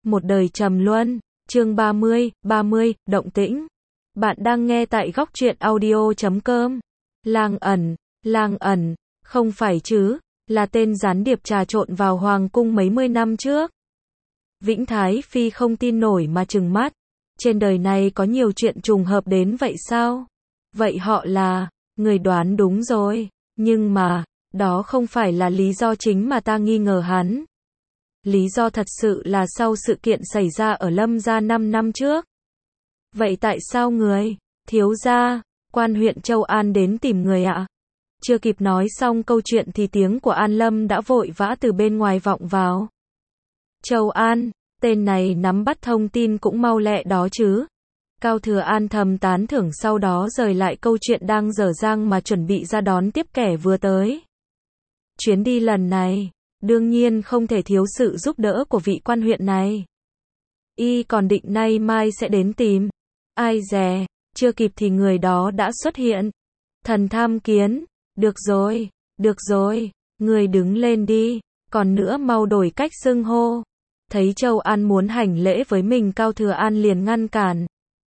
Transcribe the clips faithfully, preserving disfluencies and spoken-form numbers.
Một đời trầm luân, chương ba mươi, ba mươi, động tĩnh. Bạn đang nghe tại góc truyện audio chấm com. Lang ẩn, lang ẩn, không phải chứ, là tên gián điệp trà trộn vào hoàng cung mấy mươi năm trước. Vĩnh Thái Phi không tin nổi mà trừng mắt. Trên đời này có nhiều chuyện trùng hợp đến vậy sao? Vậy họ là, người đoán đúng rồi, nhưng mà, đó không phải là lý do chính mà ta nghi ngờ hắn. Lý do thật sự là sau sự kiện xảy ra ở Lâm gia năm năm trước. Vậy tại sao người, thiếu gia, quan huyện Châu An đến tìm người ạ? Chưa kịp nói xong câu chuyện thì tiếng của An Lâm đã vội vã từ bên ngoài vọng vào. Châu An, tên này nắm bắt thông tin cũng mau lẹ đó chứ. Cao Thừa An thầm tán thưởng, sau đó rời lại câu chuyện đang dở dang mà chuẩn bị ra đón tiếp kẻ vừa tới. Chuyến đi lần này, đương nhiên không thể thiếu sự giúp đỡ của vị quan huyện này. Y còn định nay mai sẽ đến tìm. Ai dè, chưa kịp thì người đó đã xuất hiện. Thần tham kiến, được rồi, được rồi, người đứng lên đi, còn nữa mau đổi cách xưng hô. Thấy Châu An muốn hành lễ với mình, Cao Thừa An liền ngăn cản.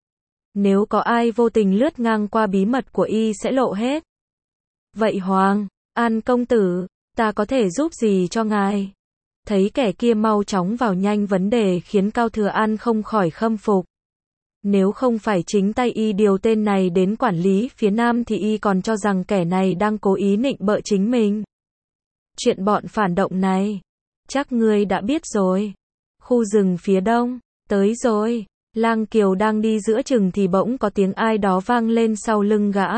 Nếu có ai vô tình lướt ngang qua bí mật của y sẽ lộ hết. Vậy Hoàng, An công tử, ta có thể giúp gì cho ngài? Thấy kẻ kia mau chóng vào nhanh vấn đề khiến Cao Thừa An không khỏi khâm phục. Nếu không phải chính tay y điều tên này đến quản lý phía Nam thì y còn cho rằng kẻ này đang cố ý nịnh bợ chính mình. Chuyện bọn phản động này, chắc ngươi đã biết rồi. Khu rừng phía đông, tới rồi. Lang Kiều đang đi giữa chừng thì bỗng có tiếng ai đó vang lên sau lưng gã.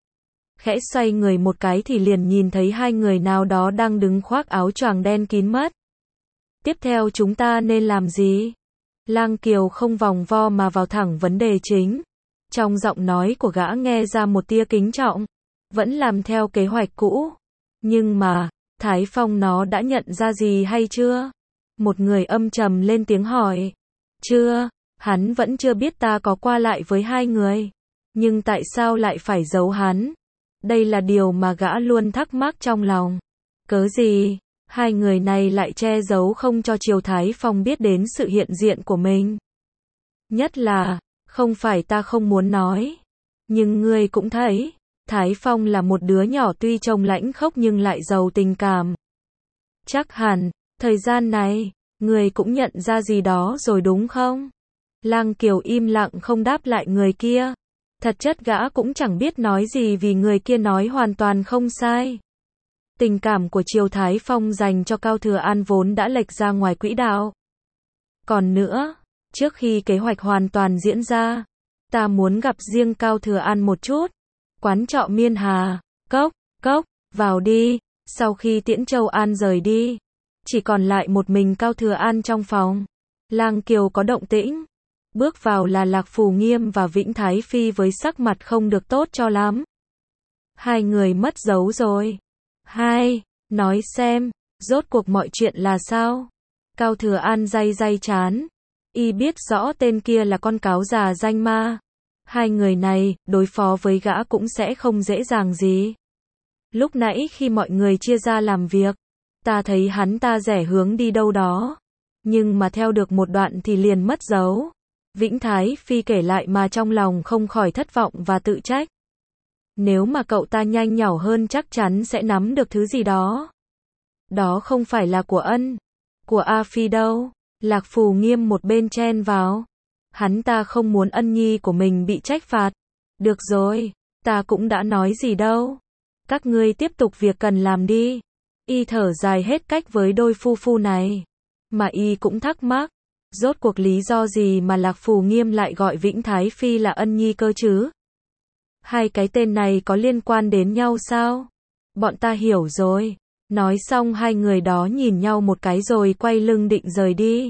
Khẽ xoay người một cái thì liền nhìn thấy hai người nào đó đang đứng khoác áo choàng đen kín mất. Tiếp theo chúng ta nên làm gì? Lang Kiều không vòng vo mà vào thẳng vấn đề chính. Trong giọng nói của gã nghe ra một tia kính trọng. Vẫn làm theo kế hoạch cũ. Nhưng mà, Thái Phong nó đã nhận ra gì hay chưa? Một người âm trầm lên tiếng hỏi. Chưa, hắn vẫn chưa biết ta có qua lại với hai người. Nhưng tại sao lại phải giấu hắn? Đây là điều mà gã luôn thắc mắc trong lòng. Cớ gì, hai người này lại che giấu không cho Triều Thái Phong biết đến sự hiện diện của mình? Nhất là, không phải ta không muốn nói. Nhưng ngươi cũng thấy, Thái Phong là một đứa nhỏ tuy trông lãnh khốc nhưng lại giàu tình cảm. Chắc hẳn, thời gian này, ngươi cũng nhận ra gì đó rồi đúng không? Lang Kiều im lặng không đáp lại người kia. Thật chất gã cũng chẳng biết nói gì vì người kia nói hoàn toàn không sai. Tình cảm của Triều Thái Phong dành cho Cao Thừa An vốn đã lệch ra ngoài quỹ đạo. Còn nữa, trước khi kế hoạch hoàn toàn diễn ra, ta muốn gặp riêng Cao Thừa An một chút. Quán trọ Miên Hà, cốc, cốc, vào đi. Sau khi tiễn Châu An rời đi, chỉ còn lại một mình Cao Thừa An trong phòng. Lang Kiều có động tĩnh. Bước vào là Lạc Phù Nghiêm và Vĩnh Thái Phi với sắc mặt không được tốt cho lắm. Hai người mất dấu rồi. Hai, nói xem, rốt cuộc mọi chuyện là sao? Cao Thừa An day day chán. Y biết rõ tên kia là con cáo già danh ma. Hai người này, đối phó với gã cũng sẽ không dễ dàng gì. Lúc nãy khi mọi người chia ra làm việc, ta thấy hắn ta rẽ hướng đi đâu đó. Nhưng mà theo được một đoạn thì liền mất dấu. Vĩnh Thái Phi kể lại mà trong lòng không khỏi thất vọng và tự trách. Nếu mà cậu ta nhanh nhảu hơn chắc chắn sẽ nắm được thứ gì đó. Đó không phải là của Ân, của A Phi đâu. Lạc Phù Nghiêm một bên chen vào. Hắn ta không muốn Ân nhi của mình bị trách phạt. Được rồi, ta cũng đã nói gì đâu. Các ngươi tiếp tục việc cần làm đi. Y thở dài hết cách với đôi phu phu này. Mà y cũng thắc mắc. Rốt cuộc lý do gì mà Lạc Phù Nghiêm lại gọi Vĩnh Thái Phi là Ân nhi cơ chứ? Hai cái tên này có liên quan đến nhau sao? Bọn ta hiểu rồi. Nói xong hai người đó nhìn nhau một cái rồi quay lưng định rời đi.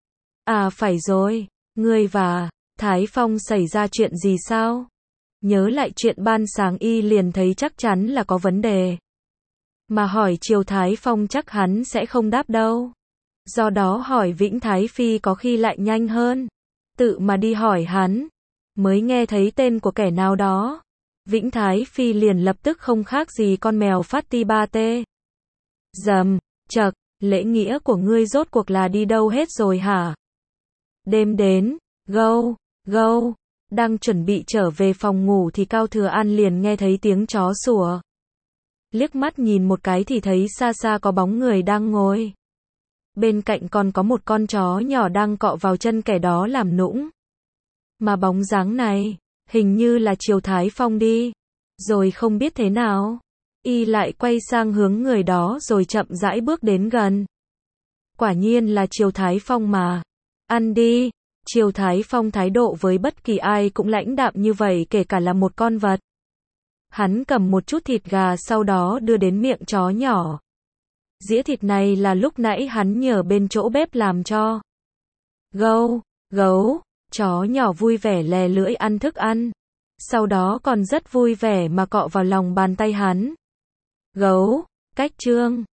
À phải rồi, ngươi và Thái Phong xảy ra chuyện gì sao? Nhớ lại chuyện ban sáng y liền thấy chắc chắn là có vấn đề. Mà hỏi Triều Thái Phong chắc hắn sẽ không đáp đâu. Do đó hỏi Vĩnh Thái Phi có khi lại nhanh hơn. Tự mà đi hỏi hắn. Mới nghe thấy tên của kẻ nào đó. Vĩnh Thái Phi liền lập tức không khác gì con mèo phát ti ba tê. Dầm, chậc, lễ nghĩa của ngươi rốt cuộc là đi đâu hết rồi hả? Đêm đến, gâu, gâu, đang chuẩn bị trở về phòng ngủ thì Cao Thừa An liền nghe thấy tiếng chó sủa. Liếc mắt nhìn một cái thì thấy xa xa có bóng người đang ngồi. Bên cạnh còn có một con chó nhỏ đang cọ vào chân kẻ đó làm nũng. Mà bóng dáng này, hình như là Triều Thái Phong đi. Rồi không biết thế nào, y lại quay sang hướng người đó rồi chậm rãi bước đến gần. Quả nhiên là Triều Thái Phong mà. Ăn đi. Triều Thái Phong thái độ với bất kỳ ai cũng lãnh đạm như vậy, kể cả là một con vật. Hắn cầm một chút thịt gà sau đó đưa đến miệng chó nhỏ. Dĩa thịt này là lúc nãy hắn nhờ bên chỗ bếp làm cho. Gâu, gấu, chó nhỏ vui vẻ lè lưỡi ăn thức ăn. Sau đó còn rất vui vẻ mà cọ vào lòng bàn tay hắn. Gấu, cách trương.